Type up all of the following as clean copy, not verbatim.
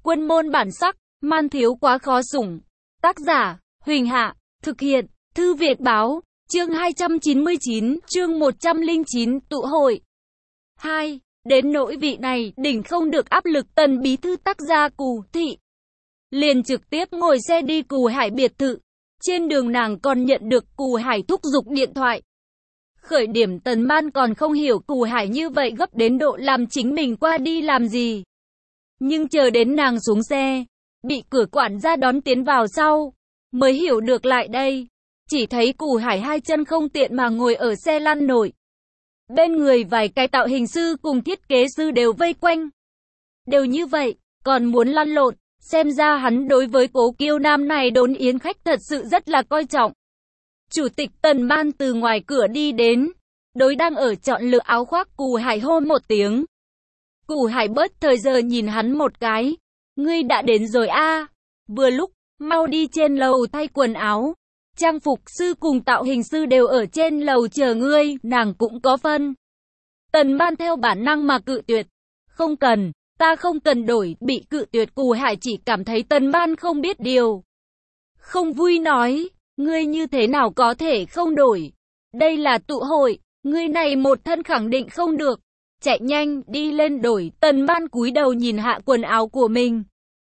Quân môn bản sắc, man thiếu quá khó sủng. Tác giả, Huỳnh Hạ, thực hiện, Thư Việt Báo, chương 299, chương 109, tụ hội. 2. Đến nỗi vị này, đỉnh không được áp lực Tần bí thư tác gia Cù Thị. Liền trực tiếp ngồi xe đi Cù Hải biệt thự. Trên đường nàng còn nhận được Cù Hải thúc giục điện thoại. Khởi điểm Tần Man còn không hiểu Cù Hải như vậy gấp đến độ làm chính mình qua đi làm gì. Nhưng chờ đến nàng xuống xe, bị cửa quản gia đón tiến vào sau, mới hiểu được lại đây. Chỉ thấy Cù Hải hai chân không tiện mà ngồi ở xe lăn nổi. Bên người vài cái tạo hình sư cùng thiết kế sư đều vây quanh. Đều như vậy, còn muốn lăn lộn, xem ra hắn đối với Cố Kiêu Nam này đốn yến khách thật sự rất là coi trọng. Chủ tịch Tần Man từ ngoài cửa đi đến, đối đang ở chọn lựa áo khoác Cù Hải hô một tiếng. Cù Hải bớt thời giờ nhìn hắn một cái. Ngươi đã đến rồi a? Vừa lúc, mau đi trên lầu thay quần áo. Trang phục sư cùng tạo hình sư đều ở trên lầu chờ ngươi, nàng cũng có phân. Tần Man theo bản năng mà cự tuyệt. Không cần, ta không cần đổi, bị cự tuyệt Cù Hải chỉ cảm thấy Tần Man không biết điều. Không vui nói, ngươi như thế nào có thể không đổi? Đây là tụ hội, ngươi này một thân khẳng định không được. Chạy nhanh, đi lên đổi. Tần Man cúi đầu nhìn hạ quần áo của mình.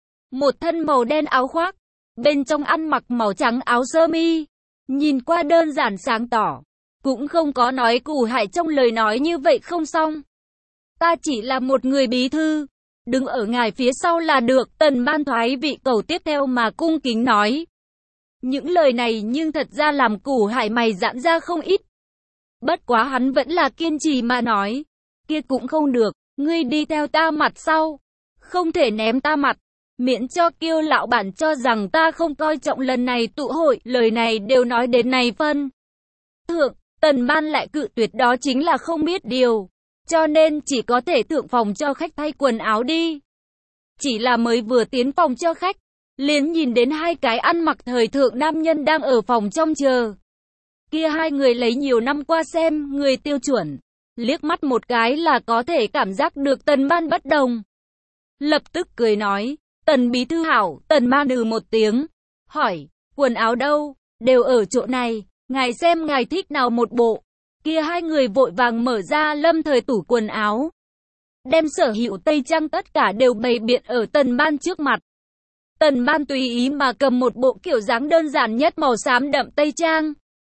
Một thân màu đen áo khoác, bên trong ăn mặc màu trắng áo sơ mi. Nhìn qua đơn giản sáng tỏ. Cũng không có nói Cù Hải trong lời nói như vậy không xong. Ta chỉ là một người bí thư, đứng ở ngài phía sau là được. Tần Man thoái vị cầu tiếp theo mà cung kính nói. Những lời này nhưng thật ra làm Cù Hải mày giãn ra không ít. Bất quá hắn vẫn là kiên trì mà nói. Kia cũng không được, ngươi đi theo ta mặt sau. Không thể ném ta mặt, miễn cho Kiêu lão bản cho rằng ta không coi trọng lần này tụ hội. Lời này đều nói đến này phân thượng, Tần Man lại cự tuyệt, đó chính là không biết điều. Cho nên chỉ có thể thượng phòng cho khách thay quần áo đi. Chỉ là mới vừa tiến phòng cho khách, liền nhìn đến hai cái ăn mặc thời thượng nam nhân đang ở phòng trong chờ. Kia hai người lấy nhiều năm qua xem người tiêu chuẩn, liếc mắt một cái là có thể cảm giác được Tần Man bất đồng. Lập tức cười nói, Tần bí thư hảo. Tần Man một tiếng, hỏi, quần áo đâu? Đều ở chỗ này, ngài xem ngài thích nào một bộ. Kia hai người vội vàng mở ra lâm thời tủ quần áo, đem sở hữu tây trang tất cả đều bày biện ở Tần Man trước mặt. Tần Man tùy ý mà cầm một bộ kiểu dáng đơn giản nhất màu xám đậm tây trang.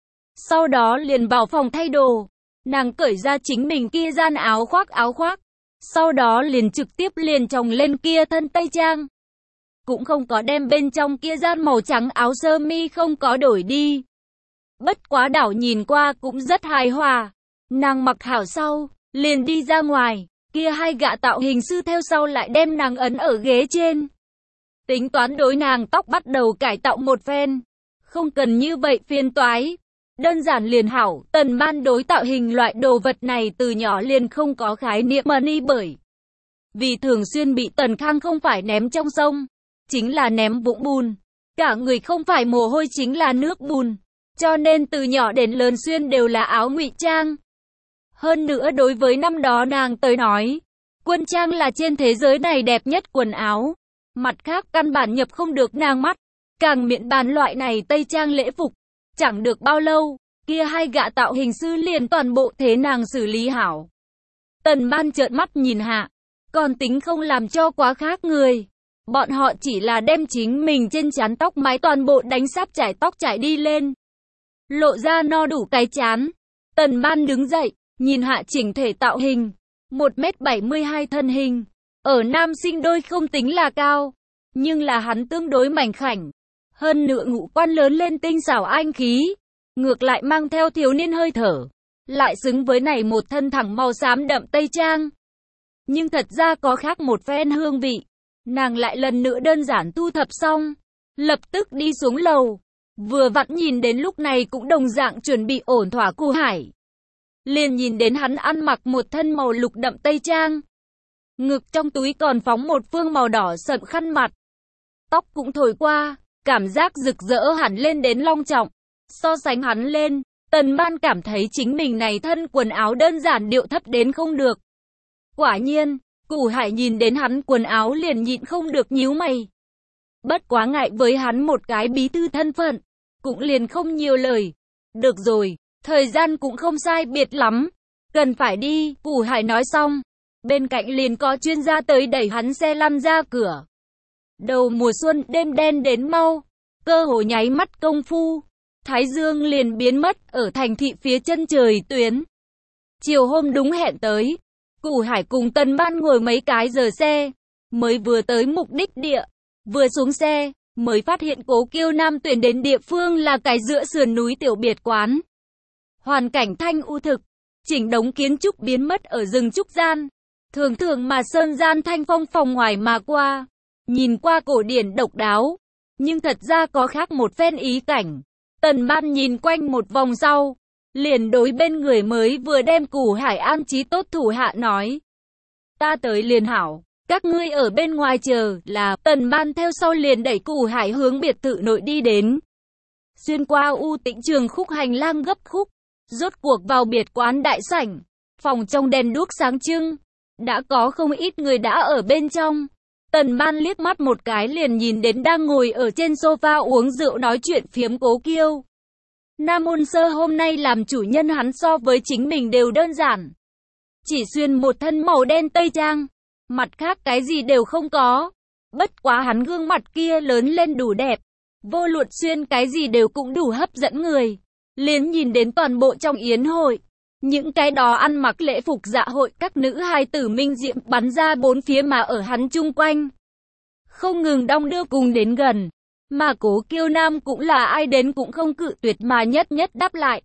Sau đó liền vào phòng thay đồ. Nàng cởi ra chính mình kia gian áo khoác. Sau đó liền trực tiếp liền chồng lên kia thân tây trang. Cũng không có đem bên trong kia gian màu trắng áo sơ mi không có đổi đi. Bất quá đảo nhìn qua cũng rất hài hòa. Nàng mặc hảo sau, liền đi ra ngoài. Kia hai gã tạo hình sư theo sau lại đem nàng ấn ở ghế trên. Tính toán đối nàng tóc bắt đầu cải tạo một phen. Không cần như vậy phiền toái. Đơn giản liền hảo. Tần Man đối tạo hình loại đồ vật này từ nhỏ liền không có khái niệm money, bởi vì thường xuyên bị Tần Khang không phải ném trong sông, chính là ném vũng bùn. Cả người không phải mồ hôi chính là nước bùn. Cho nên từ nhỏ đến lớn xuyên đều là áo ngụy trang. Hơn nữa đối với năm đó nàng tới nói, quân trang là trên thế giới này đẹp nhất quần áo. Mặt khác căn bản nhập không được nàng mắt. Càng miễn bàn loại này tây trang lễ phục. Chẳng được bao lâu, kia hai gã tạo hình sư liền toàn bộ thế nàng xử lý hảo. Tần Man trợn mắt nhìn hạ, còn tính không làm cho quá khác người. Bọn họ chỉ là đem chính mình trên trán tóc mái toàn bộ đánh sáp trải tóc trải đi lên, lộ ra no đủ cái trán. Tần Man đứng dậy, nhìn hạ chỉnh thể tạo hình, 1m72 thân hình, ở nam sinh đôi không tính là cao, nhưng là hắn tương đối mảnh khảnh. Hơn nữa ngũ quan lớn lên tinh xảo anh khí, ngược lại mang theo thiếu niên hơi thở, lại xứng với này một thân thẳng màu xám đậm tây trang. Nhưng thật ra có khác một phen hương vị. Nàng lại lần nữa đơn giản thu thập xong, lập tức đi xuống lầu. Vừa vặn nhìn đến lúc này cũng đồng dạng chuẩn bị ổn thỏa Cù Hải. Liền nhìn đến hắn ăn mặc một thân màu lục đậm tây trang. Ngực trong túi còn phóng một phương màu đỏ sậm khăn mặt. Tóc cũng thổi qua, cảm giác rực rỡ hẳn lên đến long trọng. So sánh hắn lên, Tần Man cảm thấy chính mình này thân quần áo đơn giản điệu thấp đến không được. Quả nhiên, Củ Hải nhìn đến hắn quần áo liền nhịn không được nhíu mày. Bất quá ngại với hắn một cái bí thư thân phận, cũng liền không nhiều lời. Được rồi, thời gian cũng không sai biệt lắm, cần phải đi, Củ Hải nói xong. Bên cạnh liền có chuyên gia tới đẩy hắn xe lăn ra cửa. Đầu mùa xuân, đêm đen đến mau, cơ hồ nháy mắt công phu, Thái Dương liền biến mất ở thành thị phía chân trời tuyến. Chiều hôm đúng hẹn tới, Củ Hải cùng Tần Ban ngồi mấy cái giờ xe, mới vừa tới mục đích địa, vừa xuống xe, mới phát hiện Cố Kiêu Nam tuyển đến địa phương là cái giữa sườn núi tiểu biệt quán. Hoàn cảnh thanh u thực, chỉnh đống kiến trúc biến mất ở rừng trúc gian, thường thường mà sơn gian thanh phong phòng ngoài mà qua, nhìn qua cổ điển độc đáo, nhưng thật ra có khác một phen ý cảnh. Tần Ban nhìn quanh một vòng sau, liền đối bên người mới vừa đem Củ Hải an trí tốt thủ hạ nói: ta tới liền hảo, các ngươi ở bên ngoài chờ là. Tần Ban theo sau liền đẩy Củ Hải hướng biệt thự nội đi đến. Xuyên qua u tĩnh trường khúc hành lang gấp khúc, rốt cuộc vào biệt quán đại sảnh, phòng trong đèn đuốc sáng trưng, đã có không ít người đã ở bên trong. Tần Ban liếc mắt một cái liền nhìn đến đang ngồi ở trên sofa uống rượu nói chuyện phiếm Cố Kiêu. Nam Ôn Sơ hôm nay làm chủ nhân hắn so với chính mình đều đơn giản. Chỉ xuyên một thân màu đen tây trang, mặt khác cái gì đều không có. Bất quá hắn gương mặt kia lớn lên đủ đẹp, vô luận xuyên cái gì đều cũng đủ hấp dẫn người. Liền nhìn đến toàn bộ trong yến hội, những cái đó ăn mặc lễ phục dạ hội các nữ hài tử minh diệm bắn ra bốn phía mà ở hắn chung quanh, không ngừng đong đưa cùng đến gần. Mà Cố Kiêu Nam cũng là ai đến cũng không cự tuyệt mà nhất nhất đáp lại.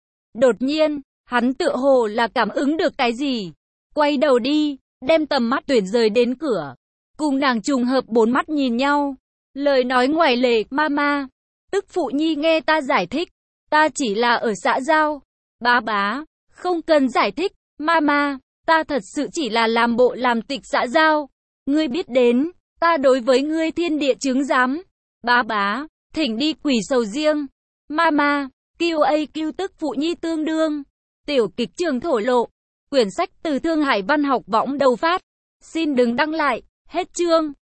Đột nhiên, hắn tựa hồ là cảm ứng được cái gì, quay đầu đi, đem tầm mắt tuyển rời đến cửa, cùng nàng trùng hợp bốn mắt nhìn nhau. Lời nói ngoài lề: mama, tức phụ nhi nghe ta giải thích, ta chỉ là ở xã giao. Bá bá, không cần giải thích, mama, ta thật sự chỉ là làm bộ làm tịch xã giao. Ngươi biết đến, ta đối với ngươi thiên địa chứng giám. Bá bá, thỉnh đi quỷ sầu riêng. Mama, QAQ tức phụ nhi tương đương. Tiểu kịch trường thổ lộ. Quyển sách từ Thương Hải Văn học võng đầu phát. Xin đừng đăng lại. Hết chương.